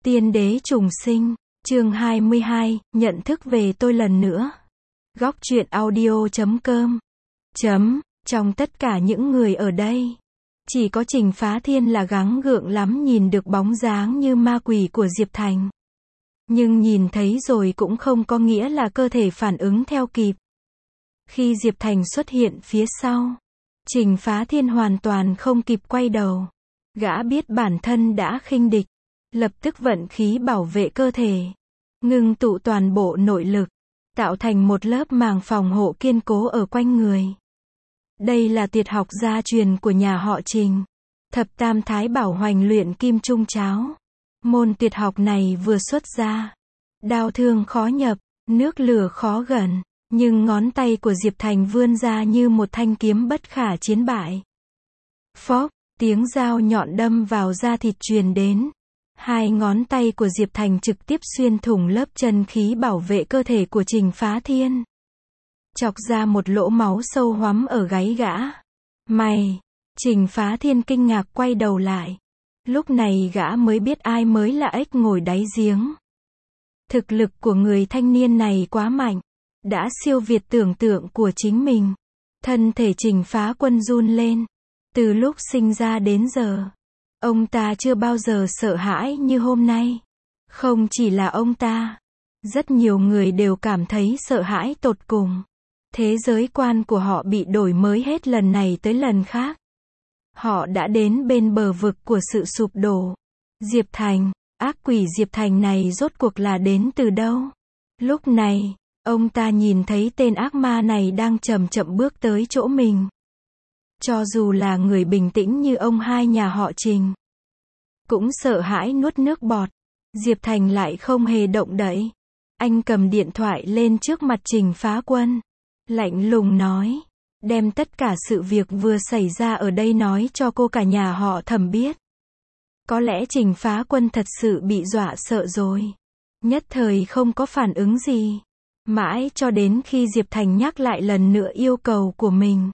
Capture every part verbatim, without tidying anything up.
Tiên đế trùng sinh, chương hai mươi hai, nhận thức về tôi lần nữa. Góc truyện audio chấm com. Chấm, trong tất cả những người ở đây, chỉ có Trình Phá Thiên là gắng gượng lắm nhìn được bóng dáng như ma quỷ của Diệp Thành. Nhưng nhìn thấy rồi cũng không có nghĩa là cơ thể phản ứng theo kịp. Khi Diệp Thành xuất hiện phía sau, Trình Phá Thiên hoàn toàn không kịp quay đầu. Gã biết bản thân đã khinh địch, lập tức vận khí bảo vệ cơ thể, ngưng tụ toàn bộ nội lực, tạo thành một lớp màng phòng hộ kiên cố ở quanh người. Đây là tuyệt học gia truyền của nhà họ Trình, Thập Tam Thái Bảo Hoành Luyện Kim Trung Cháo. Môn tuyệt học này vừa xuất ra, đao thương khó nhập, nước lửa khó gần, nhưng ngón tay của Diệp Thành vươn ra như một thanh kiếm bất khả chiến bại. Phốc, tiếng dao nhọn đâm vào da thịt truyền đến. Hai ngón tay của Diệp Thành trực tiếp xuyên thủng lớp chân khí bảo vệ cơ thể của Trình Phá Thiên, chọc ra một lỗ máu sâu hoắm ở gáy gã. Mày! Trình Phá Thiên kinh ngạc quay đầu lại. Lúc này gã mới biết ai mới là ếch ngồi đáy giếng. Thực lực của người thanh niên này quá mạnh, đã siêu việt tưởng tượng của chính mình. Thân thể Trình Phá Quân run lên. Từ lúc sinh ra đến giờ, ông ta chưa bao giờ sợ hãi như hôm nay. Không chỉ là ông ta, rất nhiều người đều cảm thấy sợ hãi tột cùng. Thế giới quan của họ bị đổi mới hết lần này tới lần khác. Họ đã đến bên bờ vực của sự sụp đổ. Diệp Thành, ác quỷ Diệp Thành này rốt cuộc là đến từ đâu? Lúc này, ông ta nhìn thấy tên ác ma này đang chậm chậm bước tới chỗ mình. Cho dù là người bình tĩnh như ông hai nhà họ Trình, cũng sợ hãi nuốt nước bọt. Diệp Thành lại không hề động đậy. Anh cầm điện thoại lên trước mặt Trình Phá Quân, lạnh lùng nói, đem tất cả sự việc vừa xảy ra ở đây nói cho cô cả nhà họ Thẩm biết. Có lẽ Trình Phá Quân thật sự bị dọa sợ rồi, nhất thời không có phản ứng gì. Mãi cho đến khi Diệp Thành nhắc lại lần nữa yêu cầu của mình,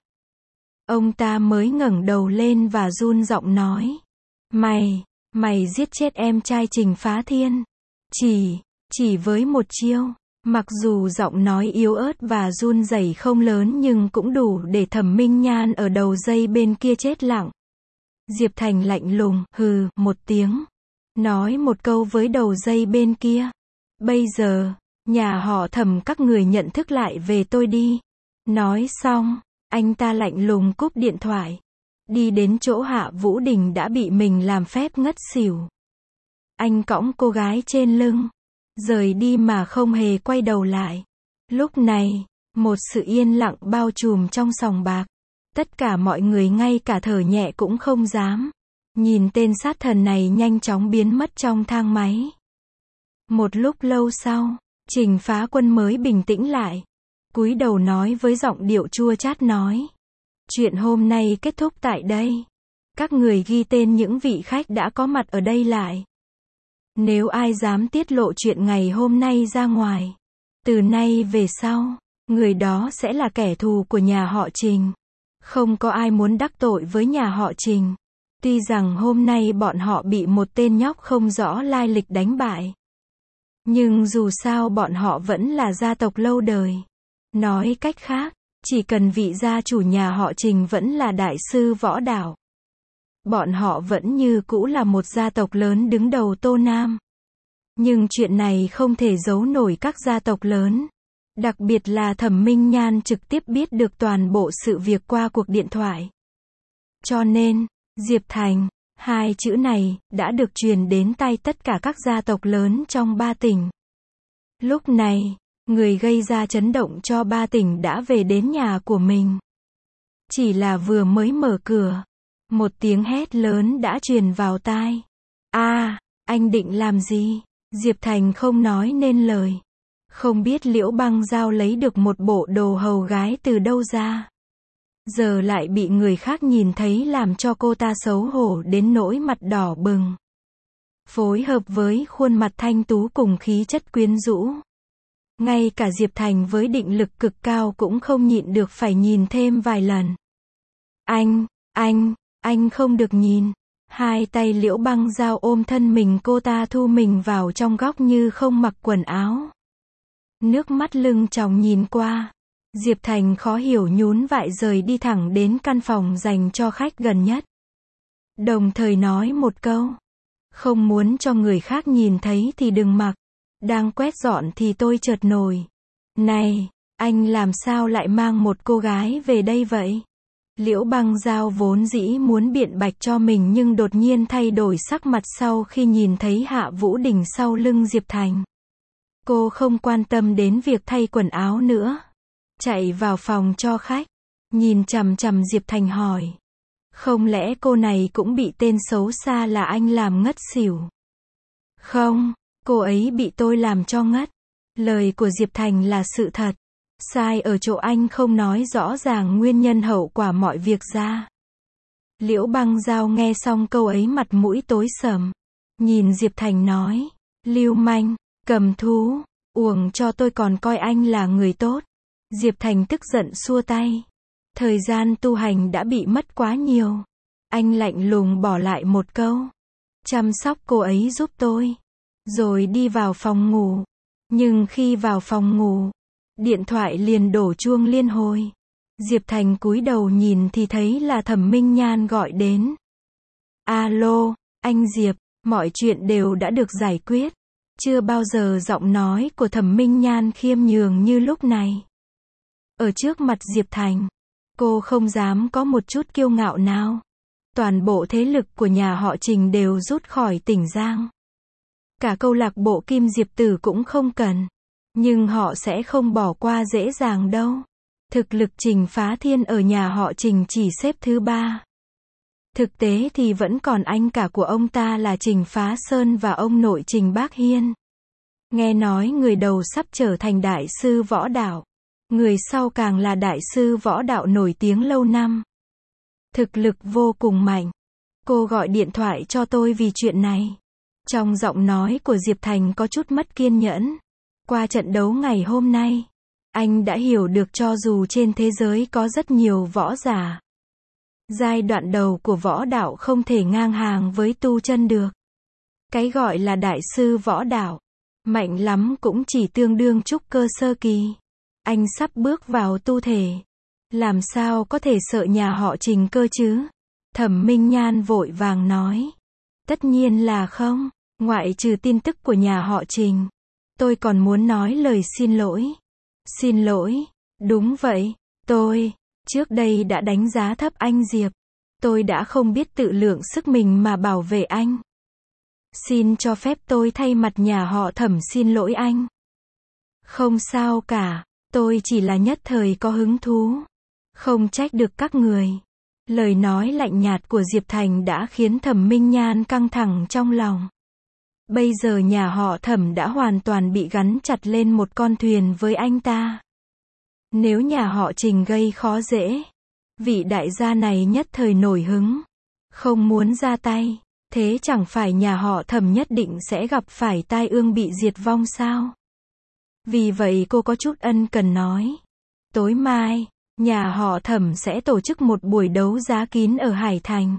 ông ta mới ngẩng đầu lên và run giọng nói, Mày, mày giết chết em trai Trình Phá Thiên. Chỉ, chỉ với một chiêu. Mặc dù giọng nói yếu ớt và run rẩy không lớn nhưng cũng đủ để Thẩm Minh Nhan ở đầu dây bên kia chết lặng. Diệp Thành lạnh lùng, hừ, một tiếng. Nói một câu với đầu dây bên kia. Bây giờ, nhà họ Thẩm các người nhận thức lại về tôi đi. Nói xong, anh ta lạnh lùng cúp điện thoại. Đi đến chỗ Hạ Vũ Đình đã bị mình làm phép ngất xỉu. Anh cõng cô gái trên lưng, rời đi mà không hề quay đầu lại. Lúc này, một sự yên lặng bao trùm trong sòng bạc. Tất cả mọi người ngay cả thở nhẹ cũng không dám. Nhìn tên sát thần này nhanh chóng biến mất trong thang máy. Một lúc lâu sau, Trình Phá Quân mới bình tĩnh lại. Cúi đầu nói với giọng điệu chua chát nói, chuyện hôm nay kết thúc tại đây. Các người ghi tên những vị khách đã có mặt ở đây lại. Nếu ai dám tiết lộ chuyện ngày hôm nay ra ngoài, từ nay về sau, người đó sẽ là kẻ thù của nhà họ Trình. Không có ai muốn đắc tội với nhà họ Trình. Tuy rằng hôm nay bọn họ bị một tên nhóc không rõ lai lịch đánh bại, nhưng dù sao bọn họ vẫn là gia tộc lâu đời. Nói cách khác, chỉ cần vị gia chủ nhà họ Trình vẫn là đại sư võ đạo, bọn họ vẫn như cũ là một gia tộc lớn đứng đầu Tô Nam. Nhưng chuyện này không thể giấu nổi các gia tộc lớn. Đặc biệt là Thẩm Minh Nhan trực tiếp biết được toàn bộ sự việc qua cuộc điện thoại. Cho nên, Diệp Thành, hai chữ này, đã được truyền đến tai tất cả các gia tộc lớn trong ba tỉnh. Lúc này, người gây ra chấn động cho ba tỉnh đã về đến nhà của mình. Chỉ là vừa mới mở cửa, một tiếng hét lớn đã truyền vào tai. A, à, anh định làm gì? Diệp Thành không nói nên lời. Không biết Liễu Băng Giao lấy được một bộ đồ hầu gái từ đâu ra. Giờ lại bị người khác nhìn thấy làm cho cô ta xấu hổ đến nỗi mặt đỏ bừng. Phối hợp với khuôn mặt thanh tú cùng khí chất quyến rũ. Ngay cả Diệp Thành với định lực cực cao cũng không nhịn được phải nhìn thêm vài lần. Anh, anh, anh không được nhìn. Hai tay Liễu Băng Dao ôm thân mình cô ta thu mình vào trong góc như không mặc quần áo. Nước mắt lưng tròng nhìn qua. Diệp Thành khó hiểu nhún vại rời đi thẳng đến căn phòng dành cho khách gần nhất. Đồng thời nói một câu. Không muốn cho người khác nhìn thấy thì đừng mặc. Đang quét dọn thì tôi chợt nổi. Này, anh làm sao lại mang một cô gái về đây vậy? Liễu Băng Dao vốn dĩ muốn biện bạch cho mình nhưng đột nhiên thay đổi sắc mặt sau khi nhìn thấy Hạ Vũ Đình sau lưng Diệp Thành. Cô không quan tâm đến việc thay quần áo nữa. Chạy vào phòng cho khách. Nhìn chằm chằm Diệp Thành hỏi. Không lẽ cô này cũng bị tên xấu xa là anh làm ngất xỉu? Không, cô ấy bị tôi làm cho ngất. Lời của Diệp Thành là sự thật. Sai ở chỗ anh không nói rõ ràng nguyên nhân hậu quả mọi việc ra. Liễu Băng Dao nghe xong câu ấy mặt mũi tối sầm. Nhìn Diệp Thành nói. Lưu manh, cầm thú, uổng cho tôi còn coi anh là người tốt. Diệp Thành tức giận xua tay. Thời gian tu hành đã bị mất quá nhiều. Anh lạnh lùng bỏ lại một câu. Chăm sóc cô ấy giúp tôi. Rồi đi vào phòng ngủ. Nhưng khi vào phòng ngủ, điện thoại liền đổ chuông liên hồi. Diệp Thành cúi đầu nhìn thì thấy là Thẩm Minh Nhan gọi đến. Alo, anh Diệp, mọi chuyện đều đã được giải quyết. Chưa bao giờ giọng nói của Thẩm Minh Nhan khiêm nhường như lúc này. Ở trước mặt Diệp Thành, cô không dám có một chút kiêu ngạo nào. Toàn bộ thế lực của nhà họ Trình đều rút khỏi tỉnh Giang. Cả câu lạc bộ Kim Diệp Tử cũng không cần. Nhưng họ sẽ không bỏ qua dễ dàng đâu. Thực lực Trình Phá Thiên ở nhà họ Trình chỉ xếp thứ ba. Thực tế thì vẫn còn anh cả của ông ta là Trình Phá Sơn và ông nội Trình Bác Hiên. Nghe nói người đầu sắp trở thành đại sư võ đạo. Người sau càng là đại sư võ đạo nổi tiếng lâu năm. Thực lực vô cùng mạnh. Cô gọi điện thoại cho tôi vì chuyện này. Trong giọng nói của Diệp Thành có chút mất kiên nhẫn. Qua trận đấu ngày hôm nay, anh đã hiểu được cho dù trên thế giới có rất nhiều võ giả. Giai đoạn đầu của võ đạo không thể ngang hàng với tu chân được. Cái gọi là đại sư võ đạo, mạnh lắm cũng chỉ tương đương trúc cơ sơ kỳ. Anh sắp bước vào tu thể. Làm sao có thể sợ nhà họ Trình cơ chứ? Thẩm Minh Nhan vội vàng nói. Tất nhiên là không, ngoại trừ tin tức của nhà họ Trình. Tôi còn muốn nói lời xin lỗi. Xin lỗi, đúng vậy, tôi, trước đây đã đánh giá thấp anh Diệp. Tôi đã không biết tự lượng sức mình mà bảo vệ anh. Xin cho phép tôi thay mặt nhà họ Thẩm xin lỗi anh. Không sao cả, tôi chỉ là nhất thời có hứng thú. Không trách được các người. Lời nói lạnh nhạt của Diệp Thành đã khiến Thẩm Minh Nhan căng thẳng trong lòng. Bây giờ nhà họ Thẩm đã hoàn toàn bị gắn chặt lên một con thuyền với anh ta. Nếu nhà họ Trình gây khó dễ, vị đại gia này nhất thời nổi hứng, không muốn ra tay, thế chẳng phải nhà họ Thẩm nhất định sẽ gặp phải tai ương bị diệt vong sao? Vì vậy cô có chút ân cần nói. Tối mai, nhà họ Thẩm sẽ tổ chức một buổi đấu giá kín ở Hải Thành.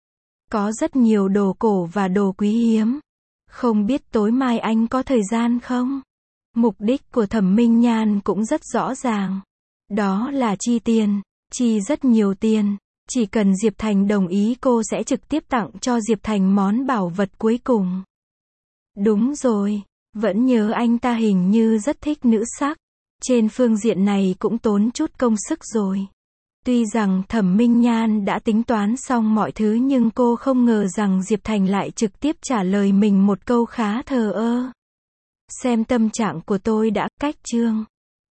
Có rất nhiều đồ cổ và đồ quý hiếm. Không biết tối mai anh có thời gian không? Mục đích của Thẩm Minh Nhan cũng rất rõ ràng. Đó là chi tiền, chi rất nhiều tiền. Chỉ cần Diệp Thành đồng ý cô sẽ trực tiếp tặng cho Diệp Thành món bảo vật cuối cùng. Đúng rồi, vẫn nhớ anh ta hình như rất thích nữ sắc. Trên phương diện này cũng tốn chút công sức rồi. Tuy rằng Thẩm Minh Nhan đã tính toán xong mọi thứ nhưng cô không ngờ rằng Diệp Thành lại trực tiếp trả lời mình một câu khá thờ ơ. Xem tâm trạng của tôi đã, cách chương.